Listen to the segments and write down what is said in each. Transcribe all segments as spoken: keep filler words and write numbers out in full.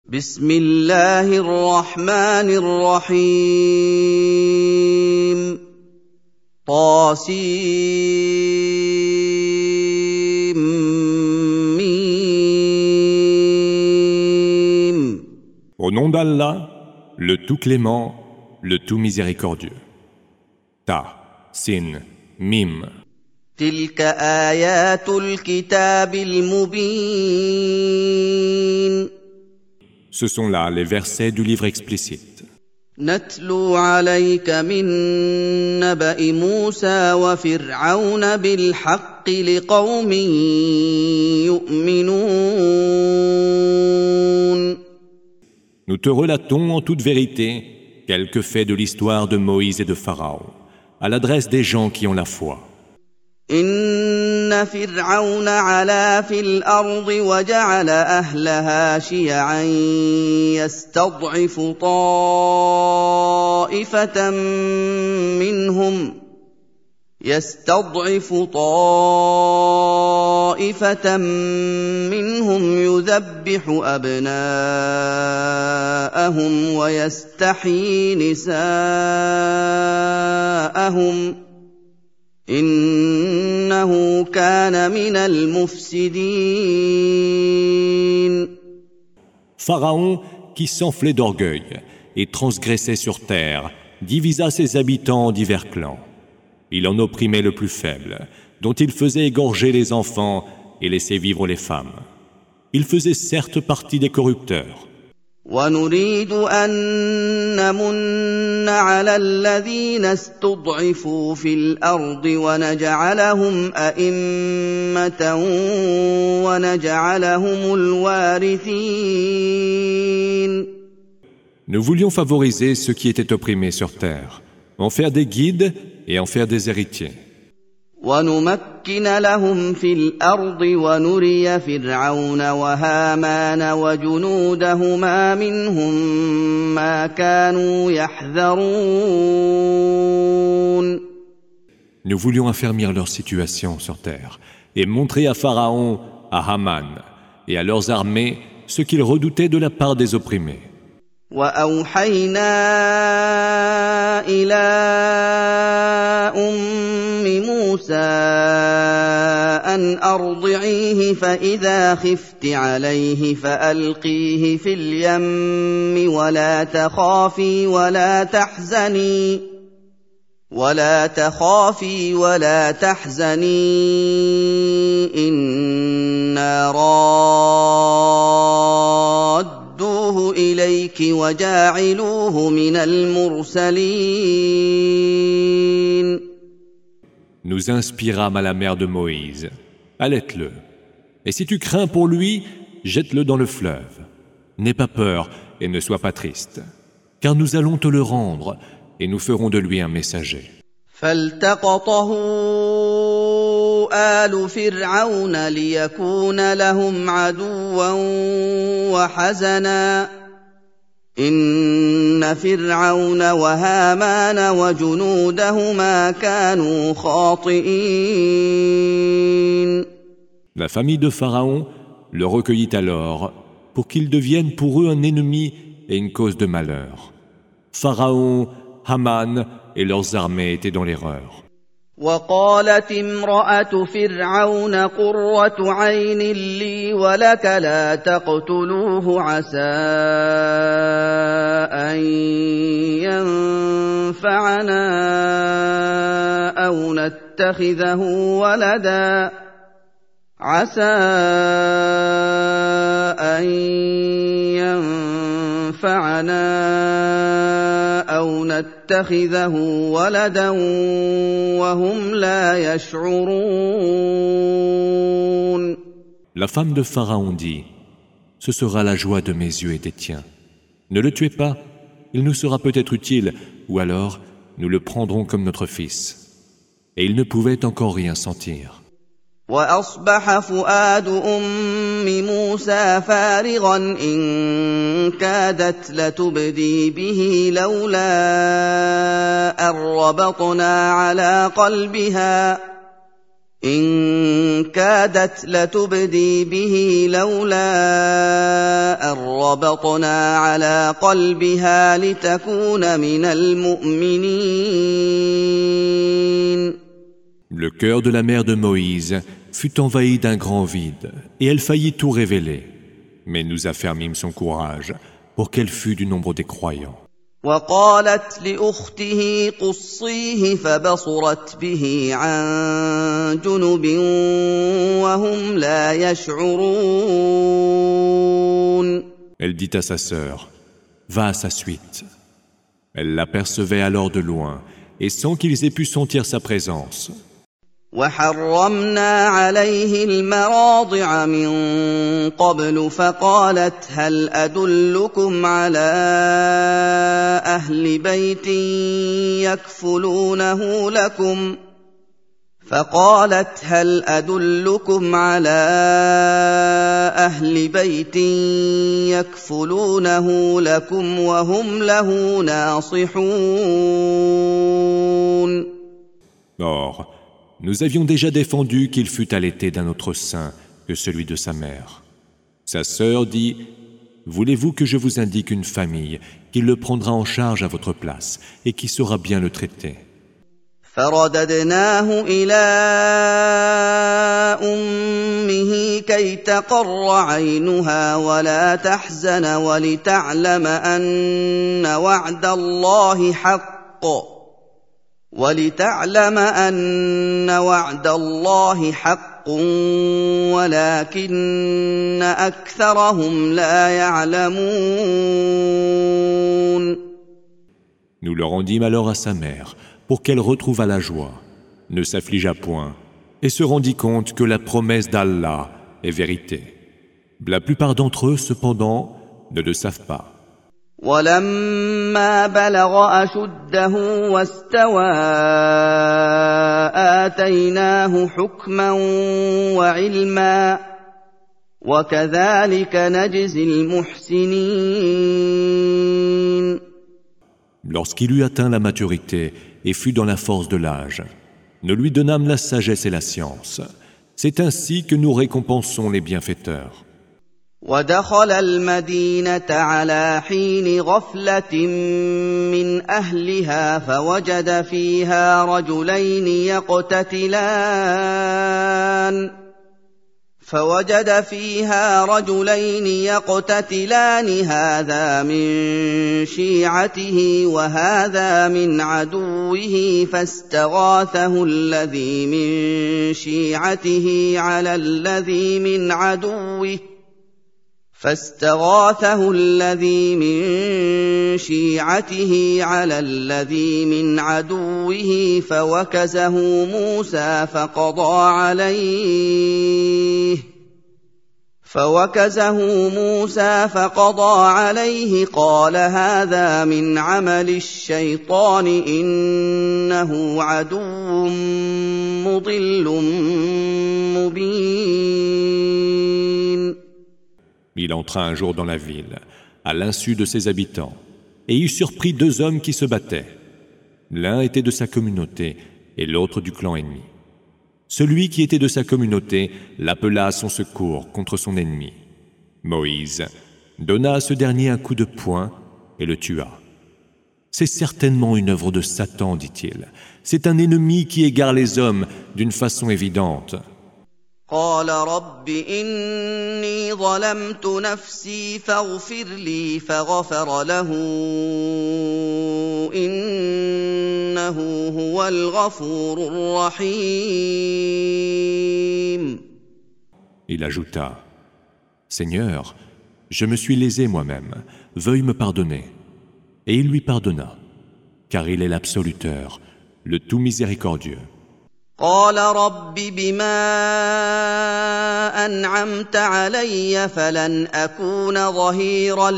بسم الله الرحمن الرحيم طاسيم ميم. Au nom d'Allah, le tout clément, le tout miséricordieux. Ta, sin, mim. تلك آيات الكتاب المبين. Ce sont là les versets du livre explicite. نتلو عليك من نبأ موسى وفرعون بالحق لقوم يؤمنون. Nous te relatons en toute vérité quelques faits de l'histoire de Moïse et de Pharaon, à l'adresse des gens qui ont la foi. إن فرعون علا في الأرض وجعل أهلها شيعا يستضعف طائفة منهم يستضعف طائفة منهم يذبح أبناءهم ويستحيي نساءهم إنه كان من المفسدين. Pharaon, qui s'enflait d'orgueil et transgressait sur terre, divisa ses habitants en divers clans. Il en opprimait le plus faible, dont il faisait égorger les enfants et laisser vivre les femmes. Il faisait certes partie des corrupteurs. ونريد أن نمن على الذين استضعفوا في الأرض ونجعلهم أئمة ونجعلهم الوارثين. Nous voulions favoriser ceux qui étaient opprimés sur terre, en faire des guides et en faire des héritiers. ونمكن لهم في الأرض ونري فرعون وهامان وجنودهما منهم ما كانوا يحذرون. Nous voulions affermir leur situation sur terre et montrer à Pharaon, à Haman et à leurs armées ce qu'ils redoutaient de la part des opprimés. وأوحينا إلى أم موسى أن أرضعيه فإذا خفت عليه فألقيه في اليم ولا تخافي ولا تحزني ولا تخافي ولا تحزني إنا رادوه إليك وجاعلوه من المرسلين. Nous inspirâmes à la mère de Moïse. Allaite-le. Et si tu crains pour lui, jette-le dans le fleuve. N'aie pas peur et ne sois pas triste, car nous allons te le rendre et nous ferons de lui un messager. فالتقطه آل فرعون ليكون لهم عدوا وحزنا إن فرعون وهامان وجنودهما كانوا خاطئين. La famille de Pharaon le recueillit alors pour qu'il devienne pour eux un ennemi et une cause de malheur. Pharaon, Haman et leurs armées étaient dans l'erreur. وقالت امرأة فرعون قرة عين لي ولك لا تقتلوه عسى أن ينفعنا أو نتخذه ولدا عسى أن ينفعنا أو نتخذه ولدا وهم لا يشعرون. La femme de Pharaon dit, « Ce sera la joie de mes yeux et des tiens. Ne le tuez pas, il nous sera peut-être utile, ou alors nous le prendrons comme notre fils. » Et il ne pouvait encore rien sentir. وأصبح فؤاد أم موسى فارغا إن كادت لتبدي به لولا أن ربطنا على قلبها إن كادت لتبدي به لولا أن ربطنا على قلبها لتكون من المؤمنين. Le cœur de la mère de Moïse fut envahi d'un grand vide, et elle faillit tout révéler. Mais nous affermîmes son courage pour qu'elle fût du nombre des croyants. وقالت لأخته قصيه فبصرت به عن جنب وهم لا يشعرون. Elle dit à sa sœur, va à sa suite. Elle l'apercevait alors de loin, et sans qu'ils aient pu sentir sa présence. وحرمنا عليه المراضع من قبل فقالت هل أدلكم على أهل بيت يكفلونه لكم فقالت هل أدلكم على أهل بيت يكفلونه لكم وهم له ناصحون. Or, nous avions déjà défendu qu'il fût allaité d'un autre sein que celui de sa mère. Sa sœur dit, « Voulez-vous que je vous indique une famille qui le prendra en charge à votre place et qui saura bien le traiter ?» فرددناه إلى أمه كي تقر عينها ولا تحزن ولتعلم أن وعد الله حق ولتعلم أن وعد الله حق ولكن أكثرهم لا يعلمون. Nous le rendîmes alors à sa mère pour qu'elle retrouvât la joie, ne s'affligeât point et se rendit compte que la promesse d'Allah est vérité. La plupart d'entre eux, cependant, ne le savent pas. ولما بلغ أشده واستوى آتيناه حكما وعلما وكذلك نجزي المحسنين. Lorsqu'il eut atteint la maturité et fut dans la force de l'âge, nous lui donnâmes la sagesse et la science. C'est ainsi que nous récompensons les bienfaiteurs. ودخل المدينة على حين غفلة من أهلها فوجد فيها رجلين يقتتلان فوجد فيها رجلين يقتتلان هذا من شيعته وهذا من عدوه فاستغاثه الذي من شيعته على الذي من عدوه فاستغاثه الذي من شيعته على الذي من عدوه فوكزه موسى فقضى عليه فوكزه موسى فقضى عليه قال هذا من عمل الشيطان إنه عدو مضل مبين. Il entra un jour dans la ville, à l'insu de ses habitants, et y surprit deux hommes qui se battaient. L'un était de sa communauté et l'autre du clan ennemi. Celui qui était de sa communauté l'appela à son secours contre son ennemi. Moïse donna à ce dernier un coup de poing et le tua. C'est certainement une œuvre de Satan, dit-il. C'est un ennemi qui égare les hommes d'une façon évidente. قال رب إني ظلمت نفسي فاغفر لي فغفر له إنه هو الغفور الرحيم. Il ajouta, Seigneur, je me suis lésé moi-même, veuille me pardonner. Et il lui pardonna, car il est l'absoluteur, le tout miséricordieux. قال رب بما أنعمت علي فلن أكون ظهيرا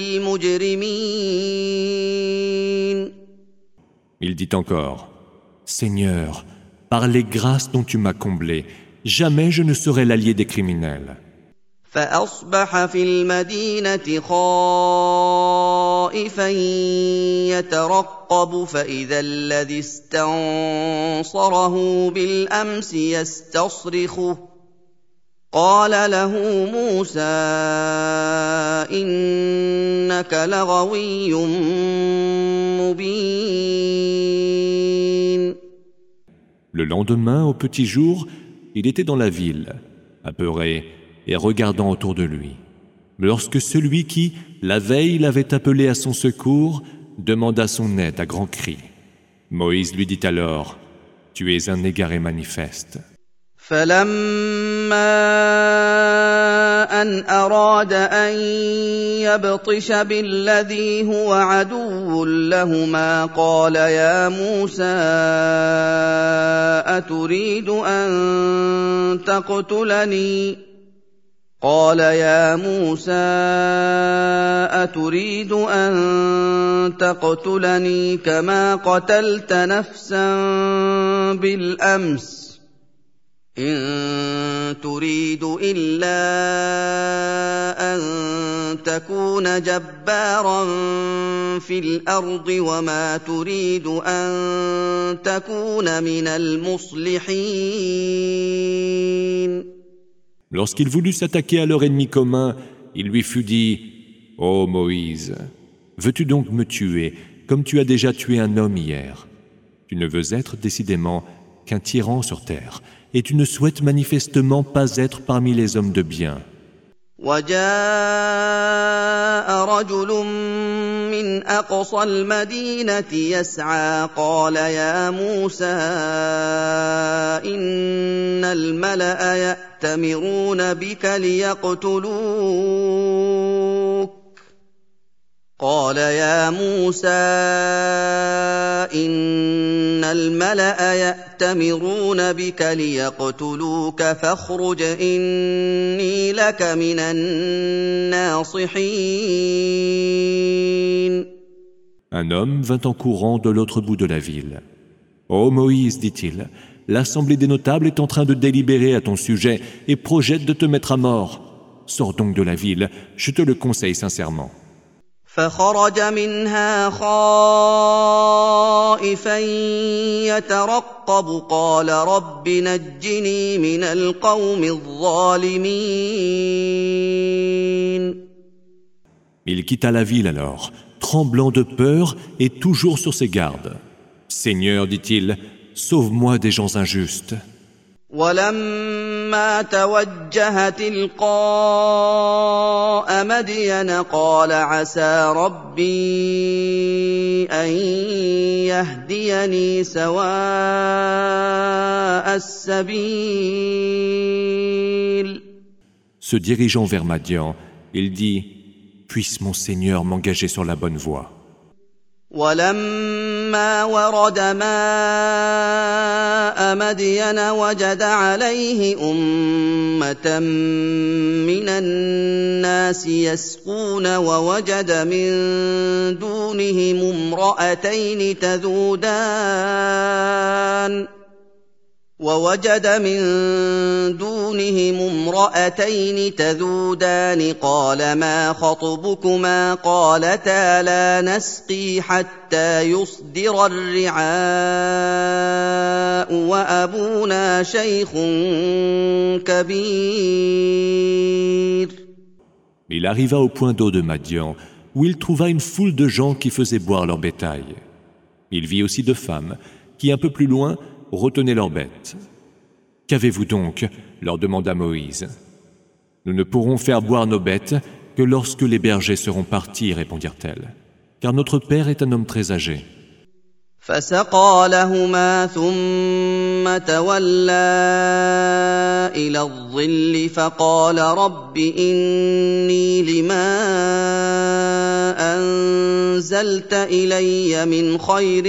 للمجرمين. Il dit encore, Seigneur, par les grâces dont tu m'as comblé, jamais je ne serai l'allié des criminels. فأصبح في المدينة خائفا يترقب فإذا الذي استنصره بالأمس يستصرخه قال له موسى إنك لغوي مبين. Le lendemain, au petit jour, il était dans la ville, apeuré et regardant autour de lui. Lorsque celui qui, la veille, l'avait appelé à son secours, demanda son aide à grands cris. Moïse lui dit alors, « Tu es un égaré manifeste. » فلما أن أراد أن يبطش بالذي هو عدو لهما قال يا موسى أتريد أن تقتلني قال يا موسى أتريد أن تقتلني كما قتلت نفسا بالأمس إن تريد إلا أن تكون جبارا في الأرض وما تريد أن تكون من المصلحين. Lorsqu'il voulut s'attaquer à leur ennemi commun, il lui fut dit « Ô Moïse, veux-tu donc me tuer comme tu as déjà tué un homme hier? Tu ne veux être décidément qu'un tyran sur terre. Et tu ne souhaites manifestement pas être parmi les hommes de bien. » وجاء رجل من أقصى المدينة يسعى قال يا موسى إن الملأ يأتمرون بك ليقتلوك قال يا موسى إن الملأ يأتمرون بك ليقتلوك فاخرج إني لك من الناصحين. Un homme vint en courant de l'autre bout de la ville. « Ô Moïse, dit-il, l'assemblée des notables est en train de délibérer à ton sujet et projette de te mettre à mort. Sors donc de la ville, je te le conseille sincèrement. » فخرج منها خائفا يترقب قال رب نجني من القوم الظالمين. Il quitta la ville alors, tremblant de peur et toujours sur ses gardes. « Seigneur, dit-il, sauve-moi des gens injustes. » ولما توجه تلقاء مدين قال عسى ربي أن يهديني سواء السبيل. Se dirigeant vers Madian, il dit « Puisse mon Seigneur m'engager sur la bonne voie. » ولما ورد ماء مدين وجد عليه أمة من الناس يسقون ووجد من دونهم امرأتين تذودان ووجد من دونهم امرأتين تذودان قال ما خطبكما قالتا لا نسقي حتى يصدر الرعاء وأبونا شيخ كبير. Il arriva au point d'eau de Madian où il trouva une foule de gens qui faisaient boire leur bétail. Il vit aussi deux femmes qui, un peu plus loin, retenaient leurs bêtes. « Qu'avez-vous donc ?» leur demanda Moïse. « Nous ne pourrons faire boire nos bêtes que lorsque les bergers seront partis, répondirent-elles, car notre père est un homme très âgé. » فسقى لهما ثم تولى إلى الظل فقال رب إني لما أنزلت إلي من خير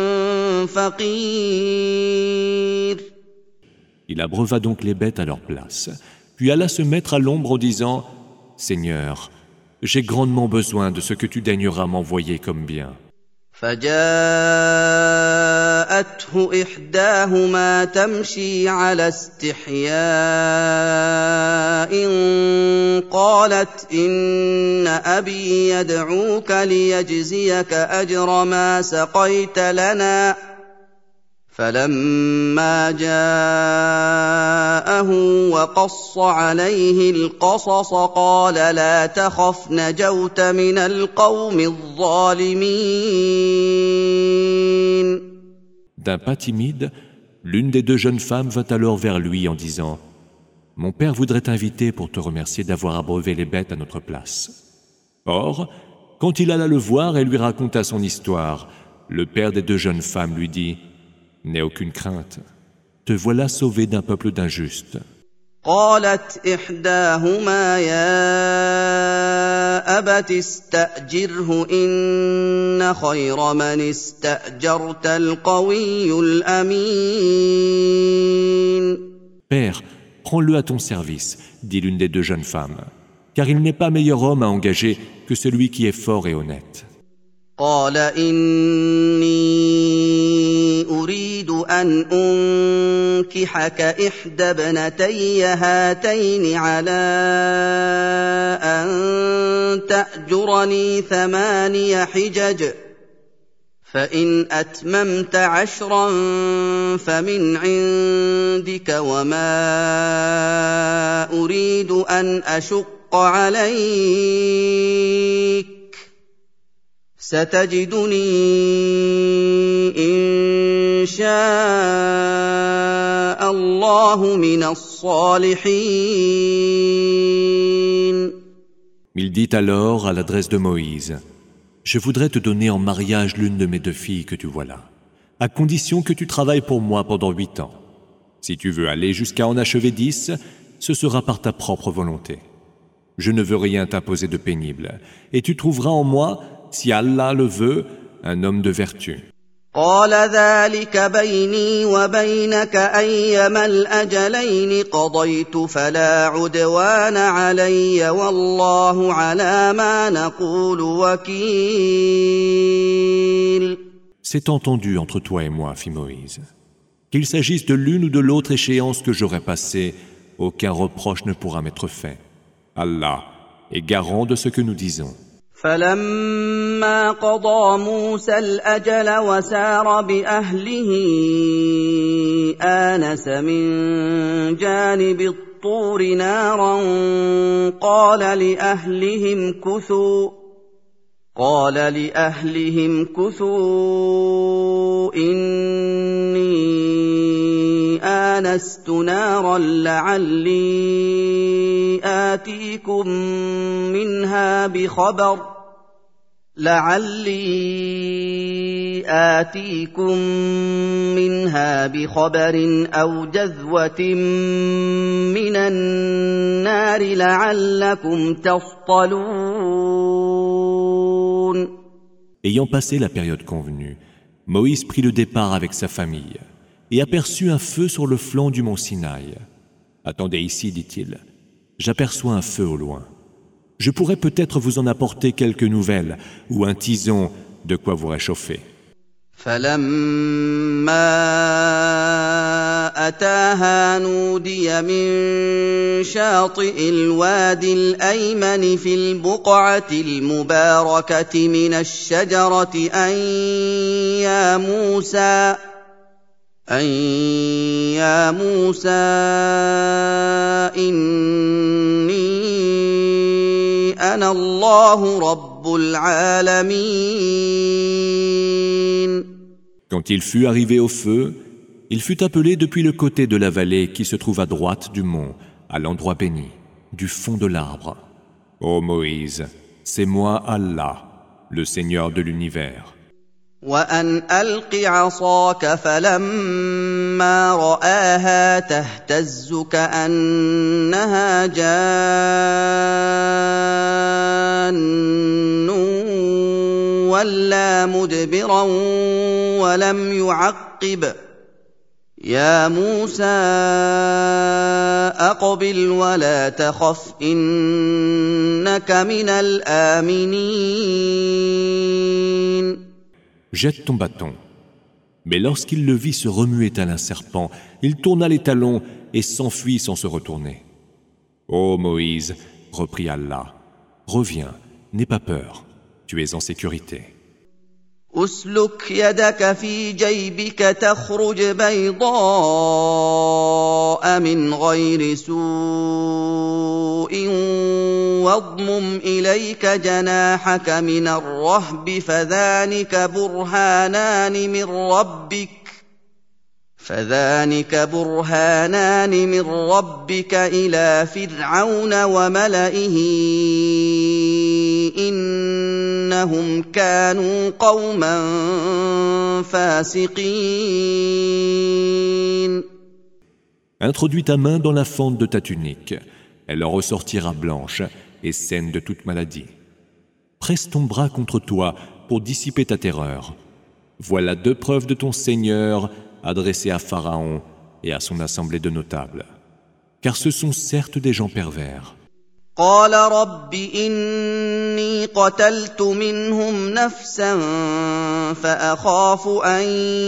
فقير. Il abreuva donc les bêtes à leur place, puis alla se mettre à l'ombre en disant « Seigneur, j'ai grandement besoin de ce que tu daigneras m'envoyer comme bien. » فجاءته إحداهما تمشي على استحياء قالت إن أبي يدعوك ليجزيك أجر ما سقيت لنا فلما جاءه وقص عليه القصص قال لا تخف نجوت من القوم الظالمين. D'un pas timide, l'une des deux jeunes femmes vint alors vers lui en disant « Mon père voudrait t'inviter pour te remercier d'avoir abreuvé les bêtes à notre place. » Or, quand il alla le voir et lui raconta son histoire, le père des deux jeunes femmes lui dit « N'aie aucune crainte, te voilà sauvé d'un peuple d'injustes. » قالت إحداهما يا أبت استأجره إن خير من استأجرت القوي الأمين. Père, prends-le à ton service, dit l'une des deux jeunes femmes, car il n'est pas meilleur homme à engager que celui qui est fort et honnête. قال إني أريد أن أنكحك إحدى ابنتي هاتين على أن تأجرني ثماني حجج فإن أتممت عشرا فمن عندك وما أريد أن أشق عليك ستجدني إن شاء الله من الصالحين. Il dit alors à l'adresse de Moïse, « Je voudrais te donner en mariage l'une de mes deux filles que tu vois là, à condition que tu travailles pour moi pendant huit ans. Si tu veux aller jusqu'à en achever dix, ce sera par ta propre volonté. Je ne veux rien t'imposer de pénible, et tu trouveras en moi, si Allah le veut, un homme de vertu. » قال ذلك بيني وبينك أيما الأجلين قضيت فلا عدوان علي والله على ما نقول وكيل. C'est entendu entre toi et moi, fit Moïse. Qu'il s'agisse de l'une ou de l'autre échéance que j'aurai passée, aucun reproche ne pourra m'être fait. Allah est garant de ce que nous disons. فلما قضى موسى الأجل وسار بأهله آنس من جانب الطور نارا قال لأهلهم كثوا قال لأهلهم كثوا إني آنست نارا لعلي آتيكم منها بخبر لعلي آتيكم منها بخبر أو جذوة من النار لعلكم تصطلون. Ayant passé la période convenue, Moïse prit le départ avec sa famille et aperçut un feu sur le flanc du mont Sinaï. « Attendez ici, dit-il, j'aperçois un feu au loin. Je pourrais peut-être vous en apporter quelques nouvelles ou un tison de quoi vous réchauffer. » فلما أتاها نودي من شاطئ الوادي الأيمن في البقعة المباركة من الشجرة أن يا موسى أن يا موسى إني أنا الله رب العالمين. Quand il fut arrivé au feu, il fut appelé depuis le côté de la vallée qui se trouve à droite du mont, à l'endroit béni, du fond de l'arbre. Ô Moïse, c'est moi Allah, le Seigneur de l'univers. وأن ألق عصاك فلما رآها تهتز كأنها جان ولا مدبرا ولم يعقب يا موسى أقبل ولا تخف إنك من الآمنين. jette ton bâton. » Mais lorsqu'il le vit se remuer tel un serpent, il tourna les talons et s'enfuit sans se retourner. « Ô Moïse, reprit Allah, reviens, n'aie pas peur, tu es en sécurité. » أسلك يدك في جيبك تخرج بيضاء من غير سوء واضمم إليك جناحك من الرهب فذلك برهانان من ربك فذلك برهانان من ربك إلى فرعون وملئه إنهم كانوا قوما فاسقين. Introduis ta main dans la fente de ta tunique, elle en ressortira blanche et saine de toute maladie. Presse ton bras contre toi pour dissiper ta terreur. Voilà deux preuves de ton Seigneur adressées à Pharaon et à son assemblée de notables. Car ce sont certes des gens pervers. قال رب إني قتلت منهم نفسا فأخاف أن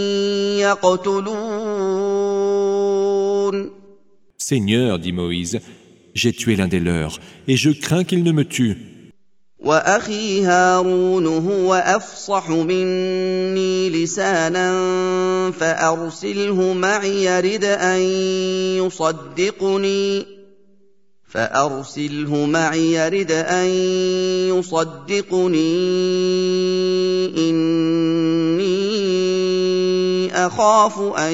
يقتلون. Seigneur, dit Moïse, j'ai tué l'un des leurs et je crains qu'il ne me tue. وأخي هارون هو أفصح مني لسانا فأرسله معي يرد أن يصدقني فأرسله معي يرد أن يصدقني إني أخاف أن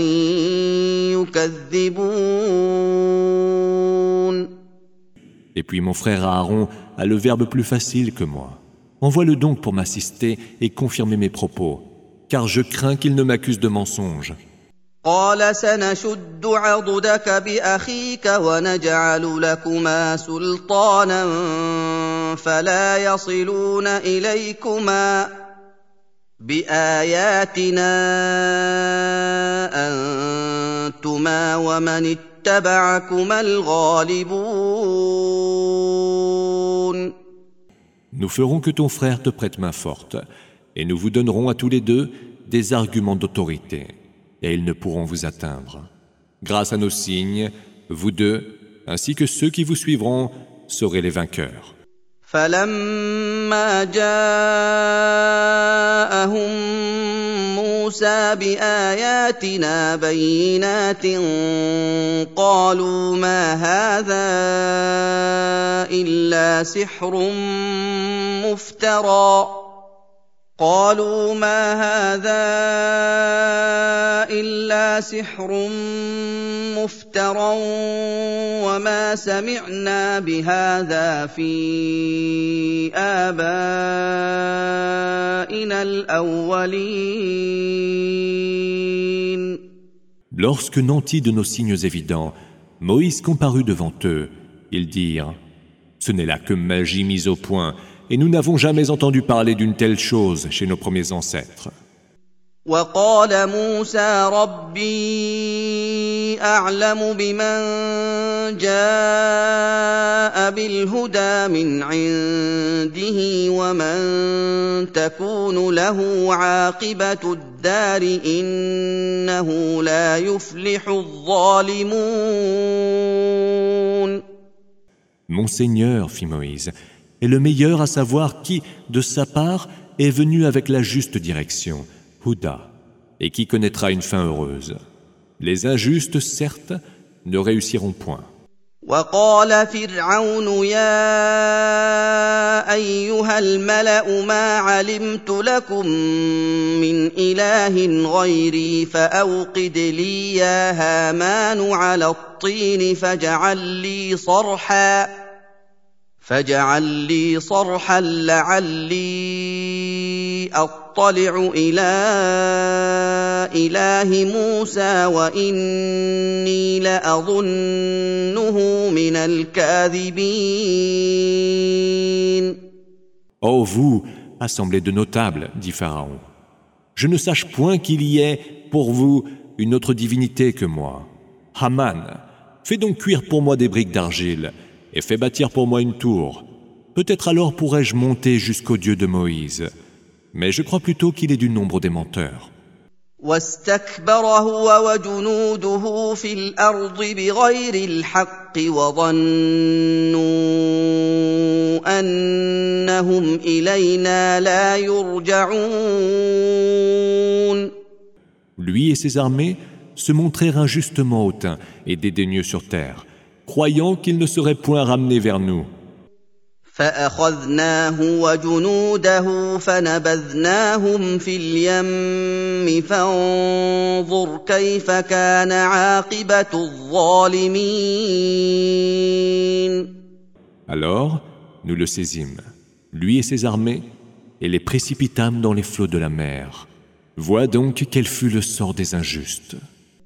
يكذبون. Et puis mon frère Aaron a le verbe plus facile que moi. Envoie-le donc pour m'assister et confirmer mes propos, car je crains qu'il ne m'accuse de mensonge. قال سنشد عضدك بأخيك ونجعل لكما سلطانا فلا يصلون إليكما بآياتنا أنتما ومن اتبعكما الغالبون. Nous ferons que ton frère te prête main forte, et nous vous donnerons à tous les deux des arguments d'autorité, et ils ne pourront vous atteindre. Grâce à nos signes, vous deux, ainsi que ceux qui vous suivront, serez les vainqueurs. فلما جاءهم موسى بآياتنا بينات قالوا ما هذا إلا سحر مفترى قالوا ما هذا إلا سحر مفترى وما سمعنا بهذا في آبائنا الأولين. Lorsque nantis de nos signes évidents, Moïse comparut devant eux, ils dirent « Ce n'est là que magie mise au point, et nous n'avons jamais entendu parler d'une telle chose chez nos premiers ancêtres. » وقال موسى ربي أعلم بمن جاء بالهدى من عنده ومن تكون له عاقبة الدار إنه لا يفلح الظالمون. Mon Seigneur, fit Moïse, est le meilleur à savoir qui, de sa part, est venu avec la juste direction, Houda, et qui connaîtra une fin heureuse. Les injustes, certes, ne réussiront point. وقال فرعون يا أيها الملأ ما علمت لكم من إله غيري فأوقد لي يا هامان على الطين فاجعل لي صرحا فاجعل لي صرحا لعلي أطلع إلى إله موسى وإني لأظنه من الكاذبين. Ô vous, assemblée de notables, dit Pharaon, je ne sache point qu'il y ait pour vous une autre divinité que moi. Haman, fais donc cuire pour moi des briques d'argile et fais bâtir pour moi une tour. Peut-être alors pourrai-je monter jusqu'au Dieu de Moïse. mais je crois plutôt qu'il est du nombre des menteurs. واستكبر هو وجنوده في الأرض بغير الحق وظنوا أنهم إلينا لا يرجعون. Lui et ses armées se montrèrent injustement hautains et dédaigneux sur terre, croyant qu'ils ne seraient point ramenés vers nous. فأخذناه وجنوده فنبذناهم في اليم فانظر كيف كان عاقبة الظالمين. Alors, nous le saisîmes, lui et ses armées, et les précipitâmes dans les flots de la mer. Vois donc quel fut le sort des injustes.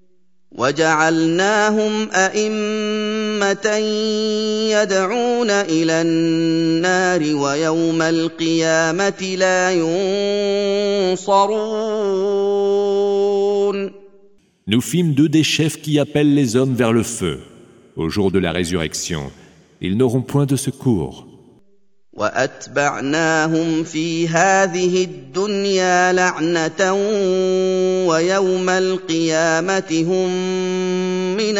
وجعلناهم أئمة يدعون إلى النار ويوم القيامة لا ينصرون. Nous fîmes d'eux des chefs qui appellent les hommes vers le feu. Au jour de la résurrection, ils n'auront point de secours. وأتبعناهم في هذه الدنيا لعنة ويوم القيامة هم من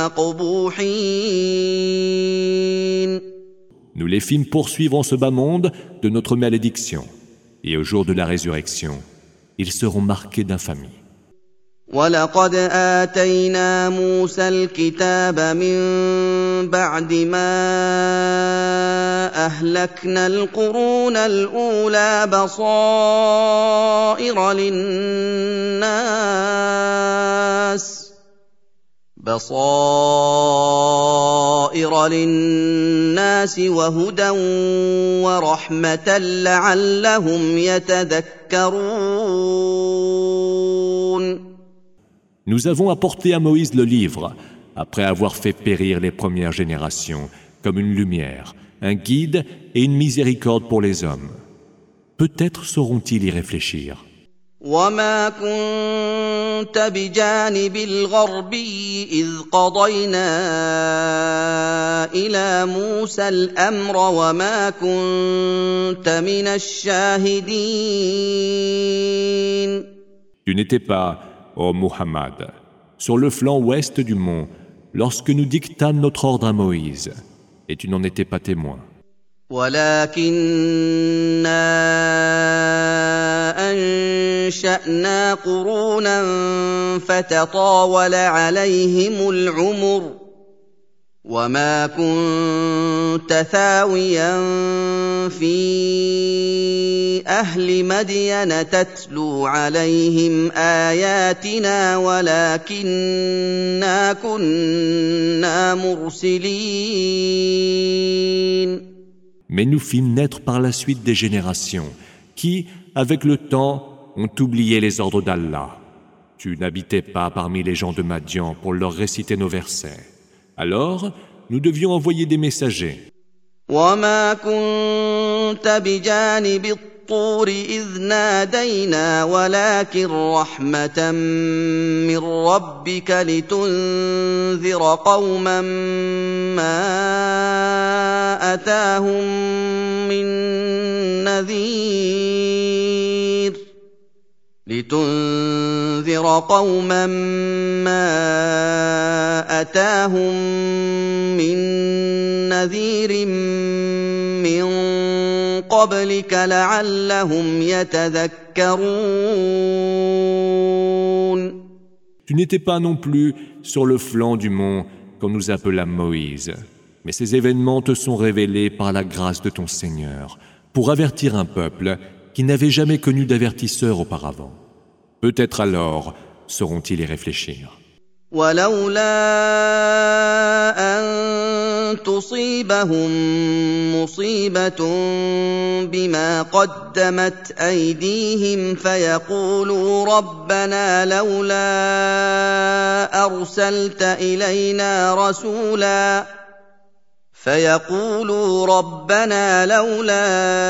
المقبوحين. Nous les fîmes poursuivre en ce bas monde de notre malédiction, et au jour de la résurrection, ils seront marqués d'infamie. وَلَقَدْ آتَيْنَا مُوسَى الْكِتَابَ مِن بَعْدِ مَا أَهْلَكْنَا الْقُرُونَ الْأُولَىٰ بَصَائِرَ لِلنَّاسِ بَصَائِرَ لِلنَّاسِ وَهُدًى وَرَحْمَةً لَّعَلَّهُمْ يَتَذَكَّرُونَ. Nous avons apporté à Moïse le livre, après avoir fait périr les premières générations, comme une lumière, un guide et une miséricorde pour les hommes. Peut-être sauront-ils y réfléchir. وَمَا كُنتَ بِجَانِبِ الْغَرْبِيِّ إِذْ قَضَيْنَا إِلَىٰ مُوسَى الْأَمْرَ وَمَا كُنتَ مِنَ الشَّاهِدِينَ. Tu n'étais pas, ô Muhammad, sur le flanc ouest du mont, lorsque nous dictâmes notre ordre à Moïse, et tu n'en étais pas témoin. وَلَٰكِنَّا أَنشَأْنَا قُرُونًا فَتَطَاوَلَ عَلَيْهِمُ الْعُمُرُ وَمَا كُنتَ ثَاوِيًا فِي أَهْلِ مَدْيَنَ تَتْلُو عَلَيْهِمْ آيَاتِنَا وَلَٰكِنَّا كُنَّا مُرْسِلِينَ. Mais nous fîmes naître par la suite des générations qui, avec le temps, ont oublié les ordres d'Allah. Tu n'habitais pas parmi les gens de Madian pour leur réciter nos versets. Alors, nous devions envoyer des messagers. وَمَا كُنتَ بِجَانِبِ الطُّورِ إِذْ نَادَيْنَا وَلَٰكِن رَّحْمَةً مِّن رَّبِّكَ لِتُنذِرَ قَوْمًا مَّا أَتَاهُم مِّن نَّذِيرٍ لِتُنذِرَ قَوْمًا مَّا أَتَاهُم مِّن نَّذِيرٍ مِّن قَبْلِكَ لَعَلَّهُمْ يَتَذَكَّرُونَ. Tu n'étais pas non plus sur le flanc du mont quand nous appelâmes Moïse, mais ces événements te sont révélés par la grâce de ton Seigneur, pour avertir un peuple qui n'avait jamais connu d'avertisseur auparavant. Peut-être alors sauront-ils y réfléchir. وَلَوْلَا أَن تُصِيبَهُم مُّصِيبَةٌ بِمَا قَدَّمَتْ أَيْدِيهِمْ فَيَقُولُوا رَبَّنَا لَوْلَا أَرْسَلْتَ إِلَيْنَا رَسُولًا فيقولوا ربنا لولا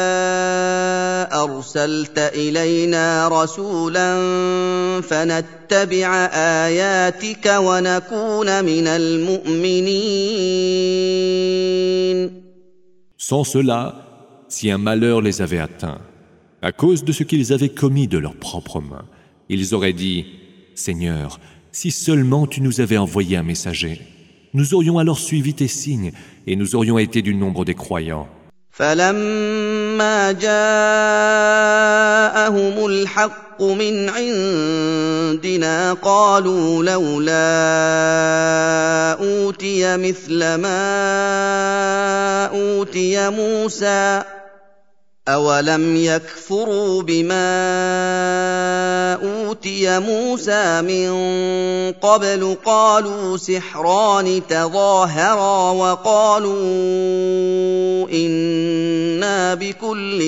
أرسلت إلينا رسولا فنتبع آياتك ونكون من المؤمنين. Sans cela, si un malheur les avait atteints, À cause de ce qu'ils avaient commis de leurs propres mains, ils auraient dit « Seigneur, si seulement tu nous avais envoyé un messager, nous aurions alors suivi tes signes et nous aurions été du nombre des croyants. » فَلَمَّا جَاءَهُمُ الْحَقُّ مِنْ عِندِنَا قَالُوا لَوْلَا أُوتِيَ مِثْلَ مَا أُوتِيَ مُوسَىٰ أَوَلَمْ يَكْفُرُوا بِمَا أُوتِيَ مُوسَىٰ مِن قَبْلُ قَالُوا سِحْرَانِ تَظَاهَرَا وَقَالُوا إِنَّا بِكُلٍّ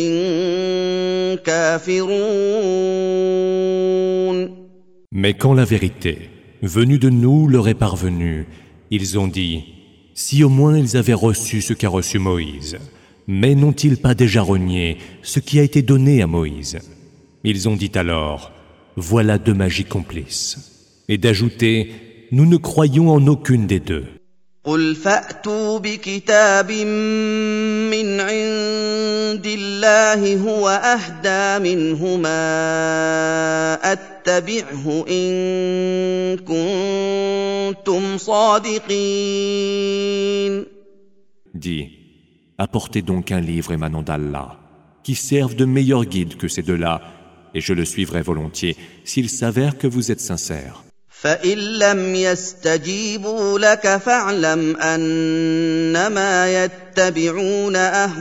كَافِرُونَ. Mais quand la vérité, venue de nous, leur est parvenue, ils ont dit « Si au moins ils avaient reçu ce qu'a reçu Moïse ». Mais n'ont-ils pas déjà renié ce qui a été donné à Moïse? Ils ont dit alors, voilà deux magies complices. Et d'ajouter, nous ne croyons en aucune des deux. قُلْ فَأْتُوا بِكِتَابٍ مِّنْ عِندِ اللَّهِ هُوَ أَهْدَىٰ مِنْهُمَا أَتَّبِعْهُ إِن كُنتُمْ صَادِقِينَ. Dis, apportez donc un livre émanant d'Allah, qui serve de meilleur guide que ces deux-là, et je le suivrai volontiers, s'il s'avère que vous êtes sincères. فَإِن لَّمْ يَسْتَجِيبُوا لَكَ فَاعْلَمْ أَنَّمَا يَتَّبِعُونَ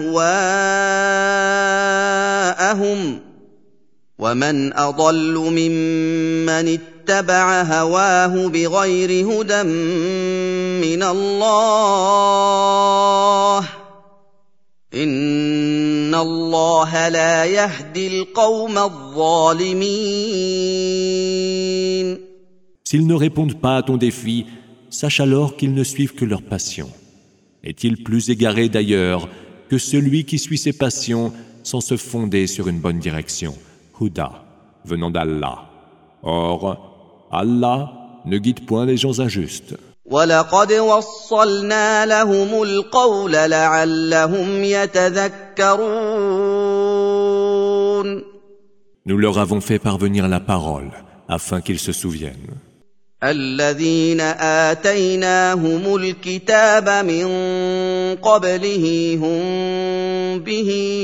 أَهْوَاءَهُمْ ۚ وَمَنْ أَضَلُّ مِمَّنِ اتَّبَعَ هَوَاهُ بِغَيْرِ هُدًى مِّنَ اللَّهِ ۚ إِنَّ اللَّهَ لَا يَهْدِي الْقَوْمَ الظَّالِمِينَ. S'ils ne répondent pas à ton défi, sache alors qu'ils ne suivent que leur passion. Est-il plus égaré d'ailleurs que celui qui suit ses passions sans se fonder sur une bonne direction, Huda, venant d'Allah. Or, Allah ne guide point les gens injustes. وَلَقَدْ وَصَّلْنَا لَهُمُ الْقَوْلَ لَعَلَّهُمْ يَتَذَكَّرُونَ. Nous leur avons fait parvenir la parole afin qu'ils se souviennent. الَّذِينَ آتَيْنَاهُمُ الْكِتَابَ مِن قَبْلِهِ هُم بِهِ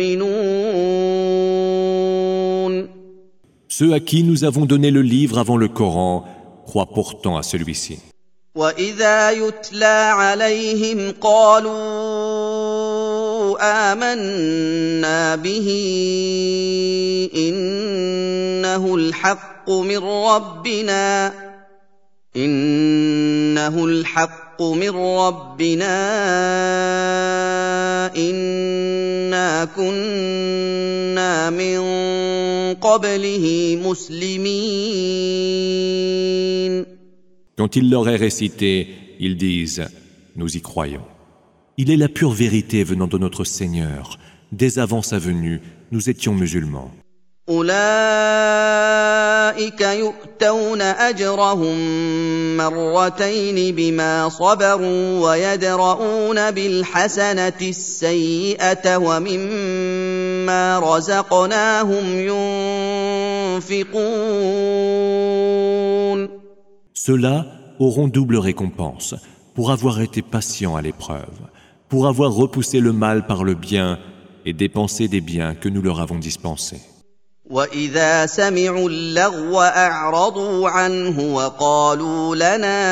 يُؤْمِنُونَ. Ceux à qui nous avons donné le livre avant le Coran croient pourtant à celui-ci. وَإِذَا يُتْلَىٰ عَلَيْهِمْ قَالُوا آمَنَّا بِهِ إِنَّهُ الْحَقُّ مِن رَّبِّنَا إِنَّهُ الْحَقُّ مِن رَّبِّنَا إِنَّا كُنَّا مِن قَبْلِهِ مُسْلِمِينَ. Quand il leur est récité, ils disent « Nous y croyons. Il est la pure vérité venant de notre Seigneur. Dès avant sa venue, nous étions musulmans. » أُولَٰئِكَ يُؤْتَوْنَ أَجْرَهُم مَّرَّتَيْنِ بِمَا صَبَرُوا وَيَدْرَءُونَ بِالْحَسَنَةِ السَّيِّئَةَ وَمِمَّا رَزَقْنَاهُمْ يُنفِقُونَ. Ceux-là auront double récompense pour avoir été patients à l'épreuve, pour avoir repoussé le mal par le bien et dépensé des biens que nous leur avons dispensés. وَإِذَا سَمِعُوا اللَّغْوَ أَعْرَضُوا عَنْهُ وَقَالُوا لَنَا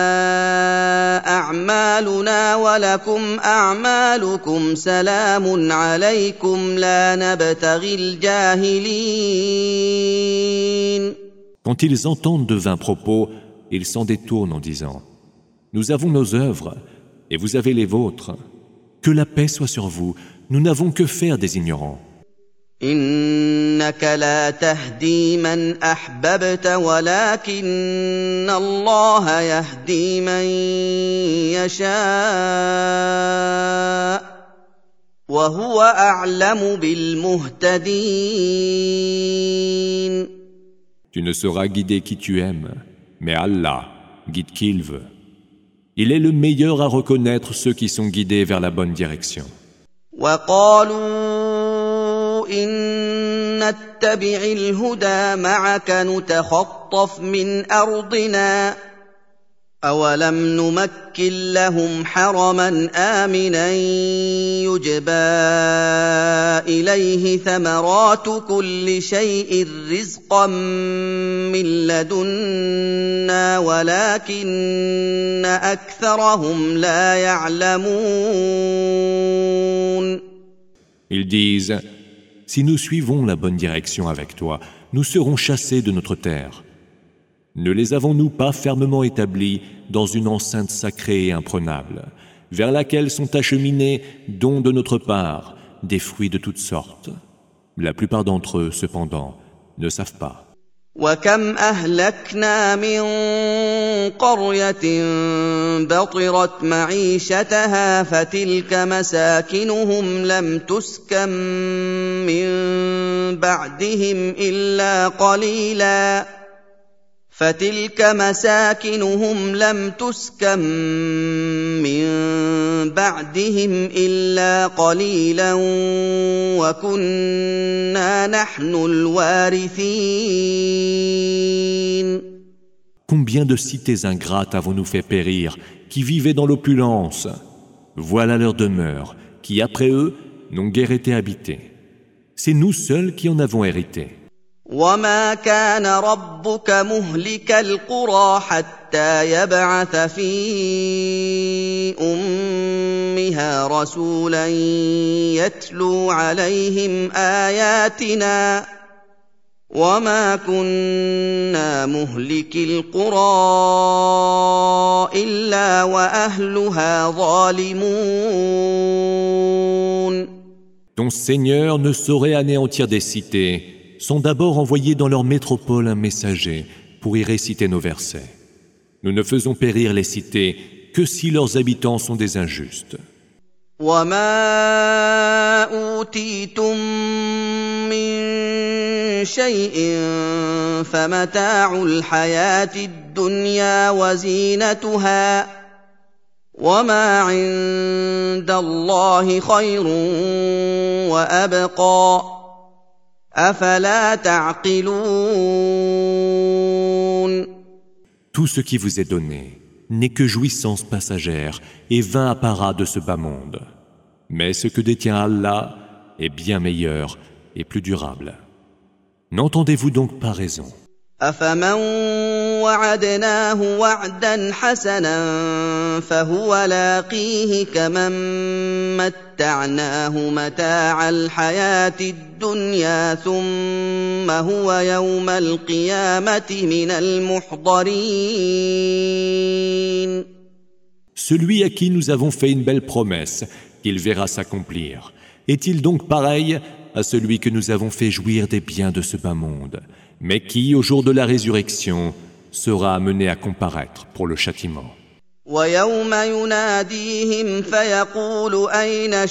أَعْمَالُنَا وَلَكُمْ أَعْمَالُكُمْ سَلَامٌ عَلَيْكُمْ لَا نَبْتَغِي الْجَاهِلِينَ. Quand ils entendent de vains propos, ils s'en détournent en disant « Nous avons nos œuvres, et vous avez les vôtres. Que la paix soit sur vous, nous n'avons que faire des ignorants. » إِنَّكَ لَا تَهْدِي مَنْ أَحْبَبْتَ وَلَكِنَّ اللَّهَ يَهْدِي مَن يَشَاءُ وَهُوَ أَعْلَمُ بِالْمُهْتَدِينَ. Tu ne sauras guider qui tu aimes, mais Allah guide qui il veut. Il est le meilleur à reconnaître ceux qui sont guidés vers la bonne direction. وَقَالُوا إِنَّ نتبع الهدى معك نتخطف من أرضنا أولم نمكن لهم حرما آمنا يجبى إليه ثمرات كل شيء رزقا من لدنا ولكن أكثرهم لا يعلمون. Ils disent, si nous suivons la bonne direction avec toi, nous serons chassés de notre terre. Ne les avons-nous pas fermement établis dans une enceinte sacrée et imprenable, vers laquelle sont acheminés, dons de notre part, des fruits de toutes sortes. La plupart d'entre eux, cependant, ne savent pas. وَكَمْ أَهْلَكْنَا مِنْ قَرْيَةٍ بَطِرَتْ مَعِيشَتَهَا فَتِلْكَ مَسَاكِنُهُمْ لَمْ تُسْكَنْ مِنْ بَعْدِهِمْ إِلَّا قَلِيلًا فتلك مساكنهم لم تسكن من بعدهم إلا قليلا وكنا نحن الوارثين. Combien de cités ingrates avons-nous fait périr, qui vivaient dans l'opulence? Voilà leur demeure, qui après eux n'ont guère été habitée. C'est nous seuls qui en avons hérité. وما كان ربك مهلك القرى حتى يبعث في أمها رسولا يتلو عليهم آياتنا وما كنا مهلك القرى إلا وأهلها ظالمون. Ton Seigneur ne saurait anéantir des cités sans d'abord envoyer dans leur métropole un messager pour y réciter nos versets. Nous ne faisons périr les cités que si leurs habitants sont des injustes. وَمَا أُوتِيتُم مِّن شَيْءٍ فَمَتَاعُ الْحَيَاةِ الدُّنْيَا وَزِينَتُهَا وَمَا عِندَ اللَّهِ خَيْرٌ وَأَبْقَىٰ أَفَلَا تَعْقِلُونَ. Tout ce qui vous est donné n'est que jouissance passagère et vain apparat de ce bas monde. Mais ce que détient Allah est bien meilleur et plus durable. N'entendez-vous donc pas raison? أَفَمَن وَعَدْنَاهُ وَعْدًا حَسَنًا فَهُوَ لَاقِيهِ كَمَن مَّتَّعْنَاهُ مَتَاعَ الْحَيَاةِ الدُّنْيَا ثُمَّ هُوَ يَوْمَ الْقِيَامَةِ مِنَ الْمُحْضَرِينَ. Celui à qui nous avons fait une belle promesse, qu'il verra s'accomplir, est-il donc pareil à celui que nous avons fait jouir des biens de ce bas monde, mais qui, au jour de la résurrection, sera amené à comparaître pour le châtiment? وَيَوْمَ يُنَادِيهِمْ فَيَقُولُ أَيْنَ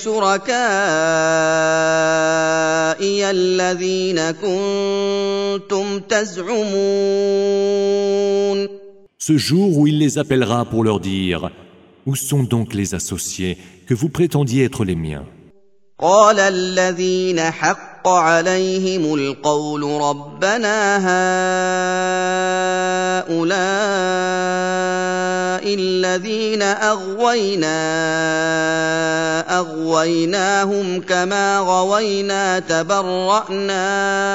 شُرَكَائِيَ الَّذِينَ كُنتُمْ تَزْعُمُونَ. Ce jour où il les appellera pour leur dire: où sont donc les associés que vous prétendiez être les miens? قال الذين حق عليهم القول ربنا هؤلاء الذين أغوينا أغويناهم كما غوينا تبرأنا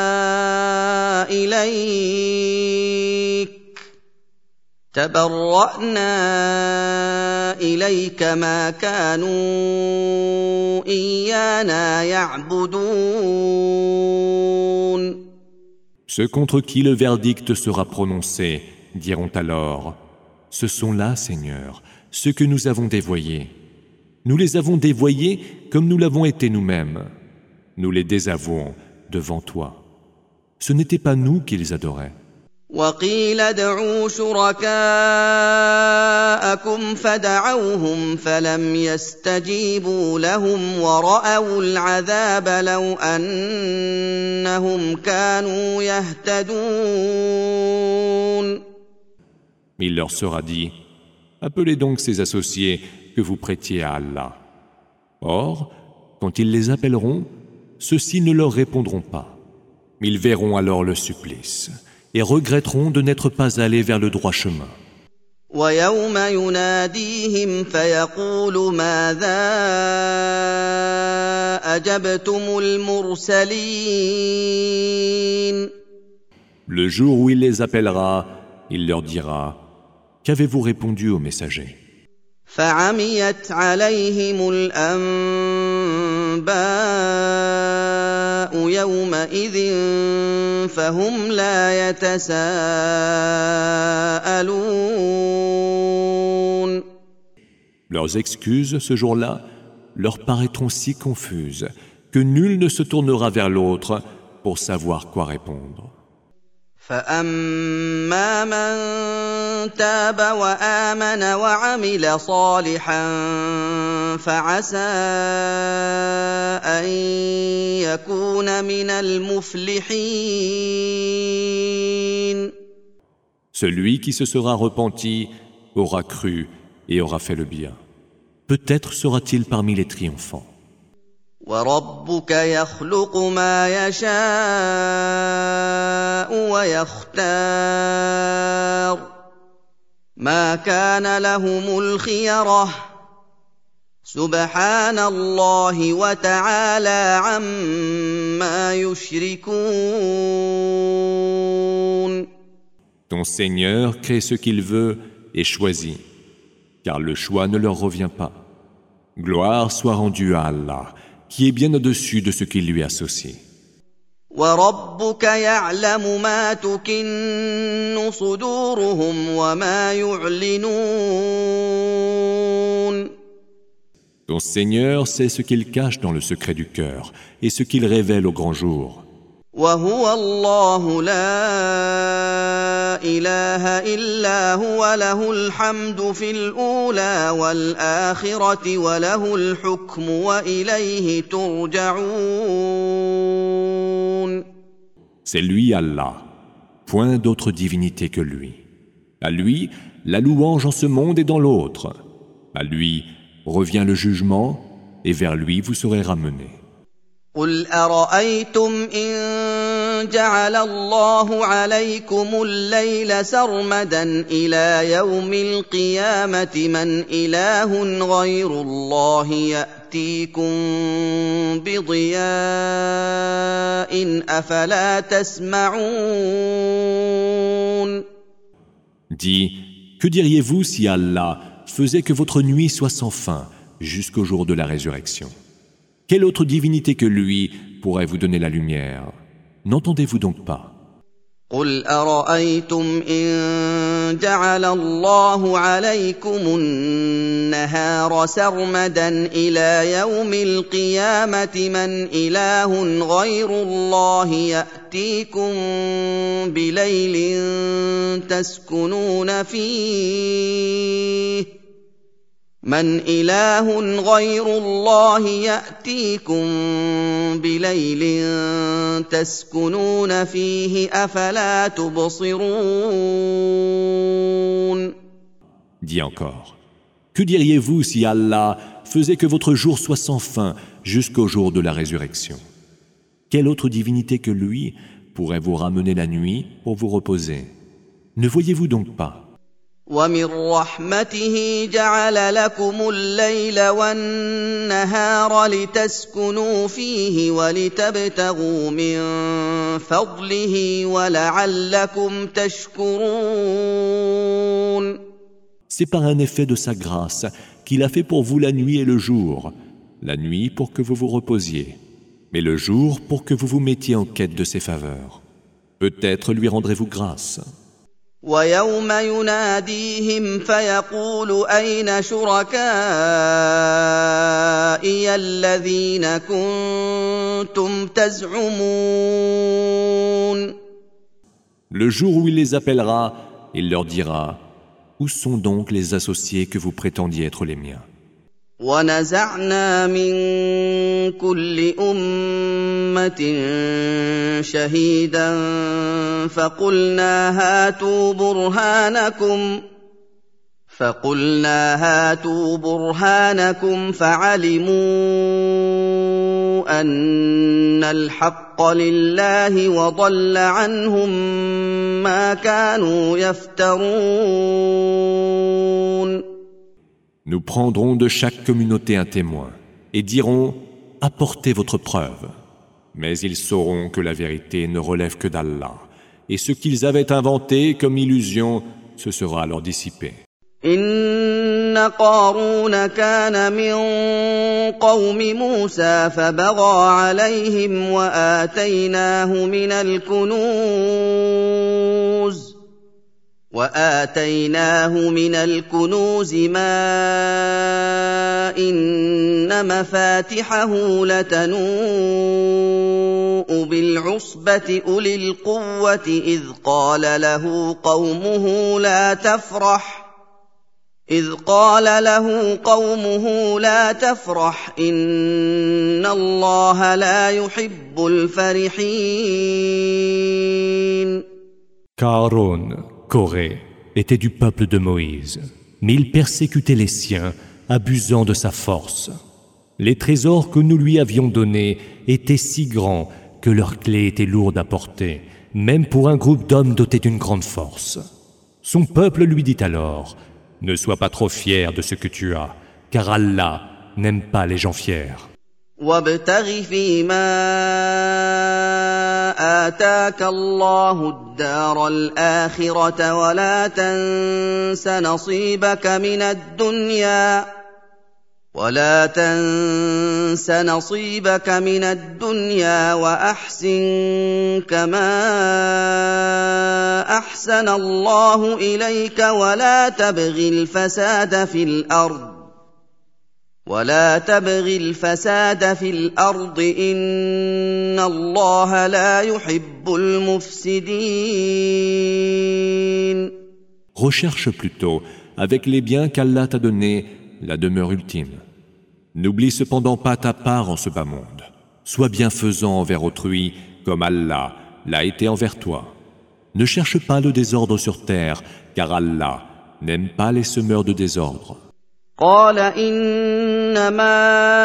إليك تبرأنا إليك ما كانوا إيانا يعبدون. Ceux contre qui le verdict sera prononcé diront alors: ce sont là, Seigneur, ceux que nous avons dévoyés. Nous les avons dévoyés comme nous l'avons été nous-mêmes. Nous les désavouons devant toi. Ce n'était pas nous qu'ils adoraient. وقيل ادعوا شركاءكم فدعوهم فلم يستجيبوا لهم ورأوا العذاب لو أنهم كانوا يهتدون. Il leur sera dit: appelez donc ces associés que vous prêtiez à Allah. Or, quand ils les appelleront, ceux-ci ne leur répondront pas. Ils verront alors le supplice et regretteront de n'être pas allés vers le droit chemin. ويوم يناديهم فيقول ماذا أجبتم المرسلين. Le jour où il les appellera, il leur dira: Qu'avez-vous répondu aux messagers? فعميت عليهم الأنباء يومئذ فهم لا يتساءلون. Leurs excuses, ce jour-là, leur paraîtront si confuses que nul ne se tournera vers l'autre pour savoir quoi répondre. فأما من تاب وآمن وعمل صالحا فعسى أن يكون من المفلحين. Celui qui se sera repenti aura cru et aura fait le bien. Peut-être sera-t-il parmi les triomphants. وَرَبُّكَ يَخْلُقُ مَا يَشَاءُ وَيَخْتَارُ مَا كَانَ لَهُمُ الْخِيَرَةُ سُبْحَانَ اللَّهِ وَتَعَالَى عَمَّا يُشْرِكُونَ. Ton Seigneur crée ce qu'il veut et choisit, car le choix ne leur revient pas. Gloire soit rendue à Allah, qui est bien au-dessus de ce qu'il lui associe. وَرَبُّكَ يَعْلَمُ مَا تُكِنُّ صُدُورُهُمْ وَمَا يُعْلِنُونَ. Ton Seigneur sait ce qu'il cache dans le secret du cœur et ce qu'il révèle au grand jour. وَهُوَ اللَّهُ لَا إِلَٰهَ إِلَّا هُوَ لَهُ الْحَمْدُ فِي الْأُولَىٰ وَالْآخِرَةِ وَلَهُ الْحُكْمُ وَإِلَيْهِ تُرْجَعُونَ. C'est lui Allah, point d'autre divinité que lui. À lui, la louange en ce monde et dans l'autre. À lui revient le jugement et vers lui vous serez ramenés. قُلْ أَرَأَيْتُمْ إِن جَعَلَ اللَّهُ عَلَيْكُمُ اللَّيْلَ سَرْمَدًا إِلَىٰ يَوْمِ الْقِيَامَةِ مَنْ إِلَٰهٌ غَيْرُ اللَّهِ يَأْتِيكُم بِضِيَاءٍ أَفَلَا تَسْمَعُونَ. Dis, que diriez-vous si Allah faisait que votre nuit soit sans fin jusqu'au jour de la résurrection? Quelle autre divinité que lui pourrait vous donner la lumière? N'entendez-vous donc pas? قُلْ أَرَأَيْتُمْ إِن جَعَلَ اللَّهُ عَلَيْكُمُ النَّهَارَ سَرْمَدًا إِلَىٰ يَوْمِ الْقِيَامَةِ مَنْ إِلَٰهٌ غَيْرُ اللَّهِ يَأْتِيكُم بِلَيْلٍ تَسْكُنُونَ فِيهِ من إله غير الله يأتيكم بليل تسكنون فيه أفلا تبصرون. Dis encore, que diriez-vous si Allah faisait que votre jour soit sans fin jusqu'au jour de la résurrection? Quelle autre divinité que lui pourrait vous ramener la nuit pour vous reposer? Ne voyez-vous donc pas? وَمِن رَّحْمَتِهِ جَعَلَ لَكُمُ اللَّيْلَ وَالنَّهَارَ لِتَسْكُنُوا فِيهِ وَلِتَبْتَغُوا مِن فَضْلِهِ وَلَعَلَّكُمْ تَشْكُرُونَ. C'est par un effet de sa grâce qu'il a fait pour vous la nuit et le jour, la nuit pour que vous vous reposiez, mais le jour pour que vous vous mettiez en quête de ses faveurs. Peut-être lui rendrez-vous grâce. وَيَوْمَ يُنَادِيهِمْ فَيَقُولُ أَيْنَ شُرَكَائِيَ الَّذِينَ كُنتُمْ تَزْعُمُونَ. Le jour où il les appellera, il leur dira: Où sont donc les associés que vous prétendiez être les miens? وَنَزَعْنَا مِن كُلِّ أُمَّةٍ شَهِيدًا فَقُلْنَا هَاتُوا بُرْهَانَكُمْ فَقُلْنَا هَاتُوا بُرْهَانَكُمْ فَعَلِمُوا أن الحق لله وضل عنهم ما كانوا يفترون. Nous prendrons de chaque communauté un témoin et dirons « Apportez votre preuve ». Mais ils sauront que la vérité ne relève que d'Allah, et ce qu'ils avaient inventé comme illusion, ce sera alors dissipé. إن قارون كان من قوم موسى فبغى عليهم وآتيناه من الكنوز وآتيناه من الكنوز ما إن مفاتحه لتنوء بالعصبة أولي القوة إذ قال له قومه لا تفرح إذ قال له قومه لا تفرح إن الله لا يحب الفرحين. Aaron, Coré, était du peuple de Moïse, mais il persécutait les siens, abusant de sa force. Les trésors que nous lui avions donnés étaient si grands que leurs clés étaient lourdes à porter, même pour un groupe d'hommes dotés d'une grande force. Son peuple lui dit alors: ne sois pas trop fier de ce que tu as, car Allah n'aime pas les gens fiers. وابتغ فيما آتاك الله الدار الآخرة ولا تنس نصيبك من الدنيا ولا تنس نصيبك من الدنيا وأحسن كما أحسن الله إليك ولا تبغ الفساد في الأرض ولا تبغ الفساد في الأرض إن الله لا يحب المفسدين. Recherche plutôt, avec les biens qu'Allah t'a donnés, la demeure ultime. N'oublie cependant pas ta part en ce bas monde. Sois bienfaisant envers autrui, comme Allah l'a été envers toi. Ne cherche pas le désordre sur terre, car Allah n'aime pas les semeurs de désordre. قال إنما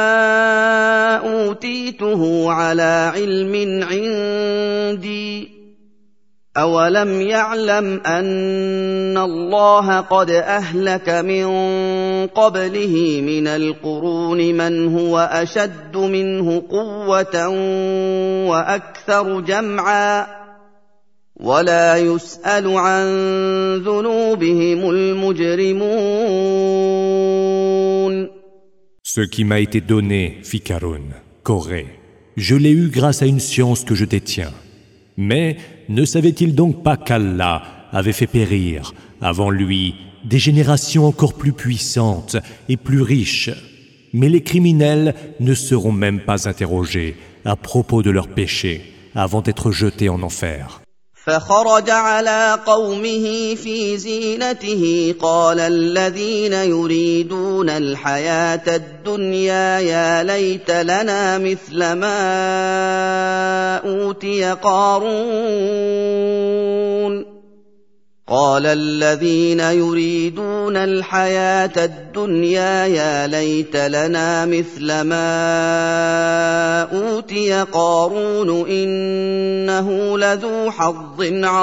أوتيته على علم عندي أولم يعلم أن الله قد أهلك من قبله من القرون من هو أشد منه قوة وأكثر جمعا ولا يسأل عن ذنوبهم المجرمون. Ce qui m'a été donné, fit Aaron, Coré, je l'ai eu grâce à une science que je détiens. Mais ne savait-il donc pas qu'Allah avait fait périr, avant lui, des générations encore plus puissantes et plus riches? Mais les criminels ne seront même pas interrogés à propos de leurs péchés avant d'être jetés en enfer. فخرج على قومه في زينته قال الذين يريدون الحياة الدنيا يا ليت لنا مثل ما أوتي قارون قال الذين يريدون الحياة الدنيا يا ليت لنا مثل ما أوتي قارون إنه لذو حظ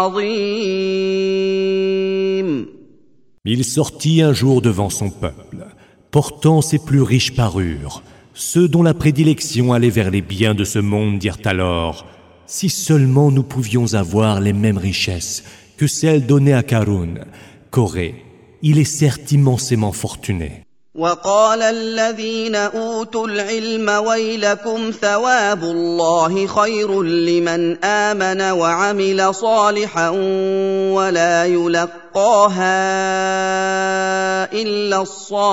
عظيم. Il sortit un jour devant son peuple, portant ses plus riches parures. Ceux dont la prédilection allait vers les biens de ce monde dirent alors: si seulement nous pouvions avoir les mêmes richesses que celles données à Aaron, Coré, il est certes immensément fortuné. وقال الذين أوتوا العلم ويلكم ثواب الله خير لمن آمن وعمل صالحا ولا يلقاها إلا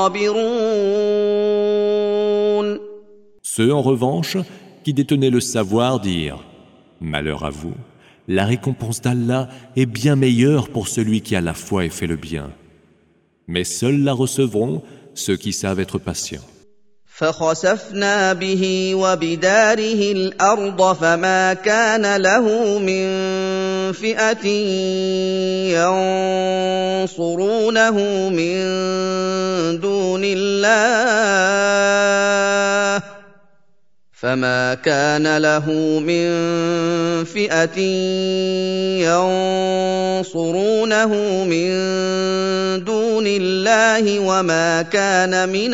الصابرون. Ceux en revanche qui détenaient le savoir dirent: malheur à vous, la récompense d'Allah est bien meilleure pour celui qui a la foi et fait le bien. Mais seuls la recevront ceux qui savent être patients. فخسفنا به وبداره الأرض فما كان له من فئة ينصرونه من دون الله فما كان له من فئة ينصرونه من دون الله وما كان من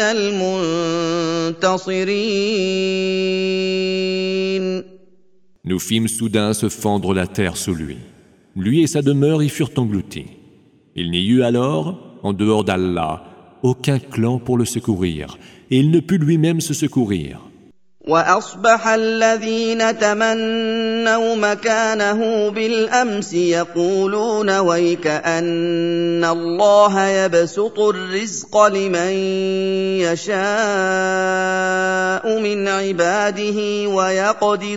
المنتصرين. Nous fîmes soudain se fendre la terre sous lui. Lui et sa demeure y furent engloutis. Il n'y eut alors, en dehors d'Allah, aucun clan pour le secourir, et il ne put lui-même se secourir. وأصبح الذين تمنوا مكانه بالأمس يقولون ويك أن الله يبسط الرزق لمن يشاء من عباده ويقدر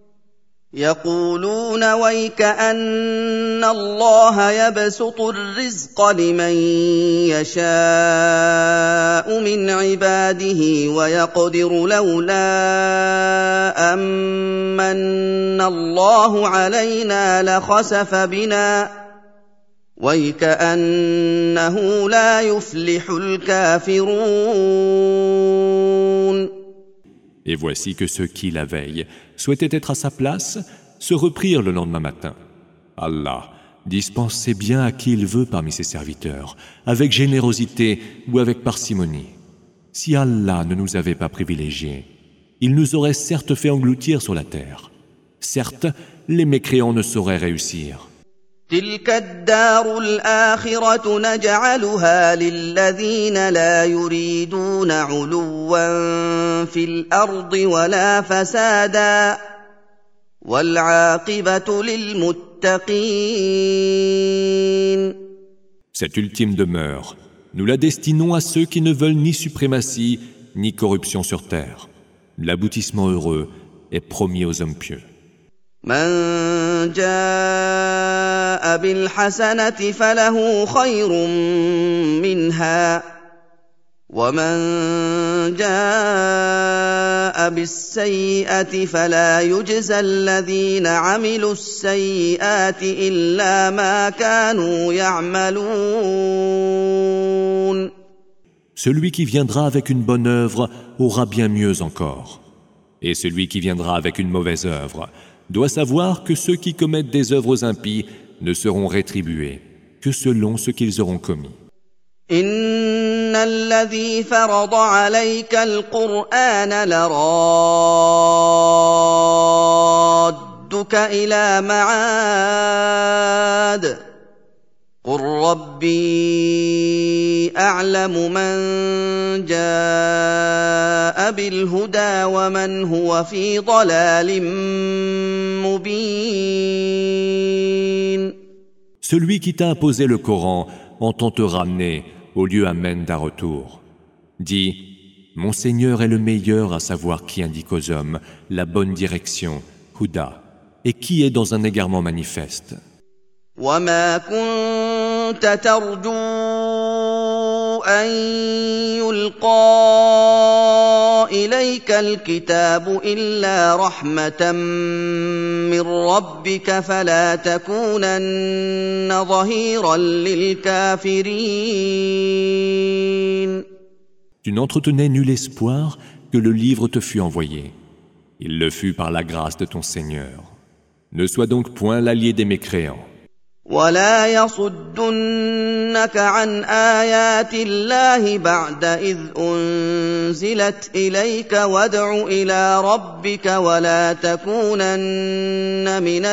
يقولون ويك أن الله يبسط الرزق لمن يشاء من عباده ويقدر لولا أمن الله علينا لخسف بنا ويك أنه لا يفلح الكافرون. Et voici que ceux qui, la veille, souhaitaient être à sa place, se reprirent le lendemain matin. Allah dispense ses biens à qui il veut parmi ses serviteurs, avec générosité ou avec parcimonie. Si Allah ne nous avait pas privilégiés, il nous aurait certes fait engloutir sur la terre. Certes, les mécréants ne sauraient réussir. تلك الدار الآخرة نجعلها للذين لا يريدون علوا في الأرض ولا فسادا والعاقبة للمتقين. Cette ultime demeure, nous la destinons à ceux qui ne veulent ni suprématie ni corruption sur terre. L'aboutissement heureux est promis aux hommes pieux. من جاء بالحسنة فله خير منها ومن جاء بالسيئة فلا يجزى الذين عملوا السيئات إلا ما كانوا يعملون. Celui qui viendra avec une bonne œuvre aura bien mieux encore. Et celui qui viendra avec une mauvaise œuvre doit savoir que ceux qui commettent des œuvres impies ne seront rétribués que selon ce qu'ils auront commis. إن الذي فرض عليك القرآن لرادك إلى معاد قل ربي أعلم من جاء بالهدى ومن هو في ضلال مبين. Celui qui t'a imposé le Coran entend te ramener au lieu amène d'un retour. Dis, mon Seigneur est le meilleur à savoir qui indique aux hommes la bonne direction, Huda, et qui est dans un égarement manifeste. وما كنت ترجو أن يلقى إليك الكتاب إلا رحمة من ربك فلا تكونن ظهيرا للكافرين. Tu n'entretenais nul espoir que le livre te fût envoyé. Il le fut par la grâce de ton Seigneur. Ne sois donc point l'allié des mécréants. ولا يصدنك عن آيات الله بعد إذ أنزلت إليك وادع إلى ربك ولا تكونن من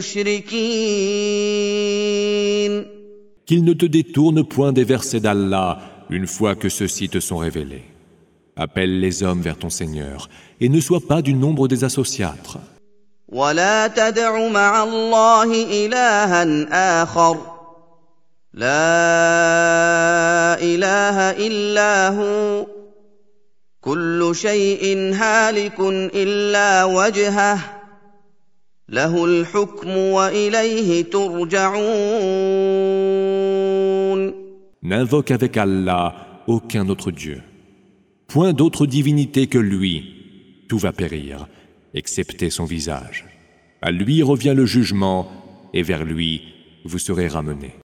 المشركين. Qu'il ne te détourne point des versets d'Allah une fois que ceux-ci te sont révélés. Appelle les hommes vers ton Seigneur et ne sois pas du nombre des associatres. ولا تدع مع الله إلها آخر لا إله إلا هو كل شيء هالك إلا وجهه له الحكم وإليه ترجعون. N'invoque avec Allah aucun autre Dieu. Point d'autre divinité que lui. Tout va périr, excepté son visage. À lui revient le jugement, et vers lui vous serez ramenés.